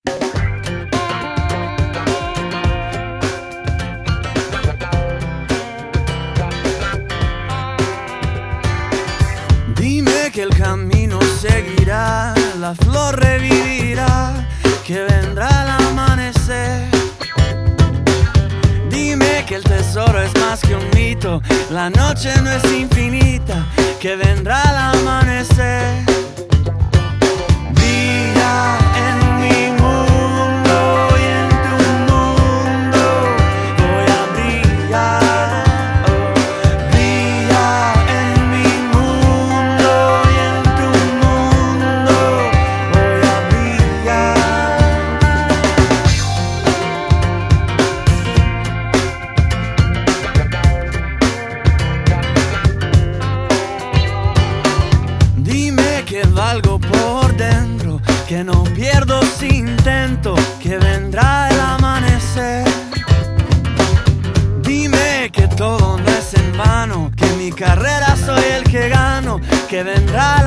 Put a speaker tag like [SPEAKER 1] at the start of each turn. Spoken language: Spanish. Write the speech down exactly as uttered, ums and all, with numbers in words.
[SPEAKER 1] Dime que el camino seguirá, la flor revivirá, que vendrá el amanecer. Dime que el tesoro es más que un mito, la noche no es infinita, que vendrá el amanecer. Brilla en mi mundo y en tu mundo voy a brillar. Oh, brilla en mi mundo y en tu mundo voy a brillar. Dime que valgo por dentro, que no pierdo si intento, que vendrá el amanecer. Dime que todo no es en vano, que en mi carrera soy el que gano, que vendrá el